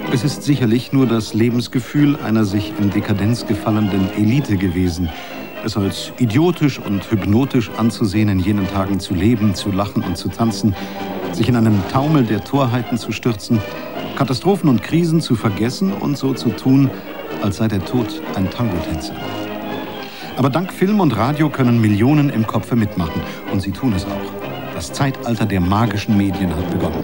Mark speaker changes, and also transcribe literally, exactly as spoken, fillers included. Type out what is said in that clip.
Speaker 1: Es ist sicherlich nur das Lebensgefühl einer sich in Dekadenz gefallenen Elite gewesen, es als idiotisch und hypnotisch anzusehen, in jenen Tagen zu leben, zu lachen und zu tanzen, sich in einen Taumel der Torheiten zu stürzen, Katastrophen und Krisen zu vergessen und so zu tun, als sei der Tod ein Tango-Tänzer. Aber dank Film und Radio können Millionen im Kopfe mitmachen und sie tun es auch. Das Zeitalter der magischen Medien hat begonnen.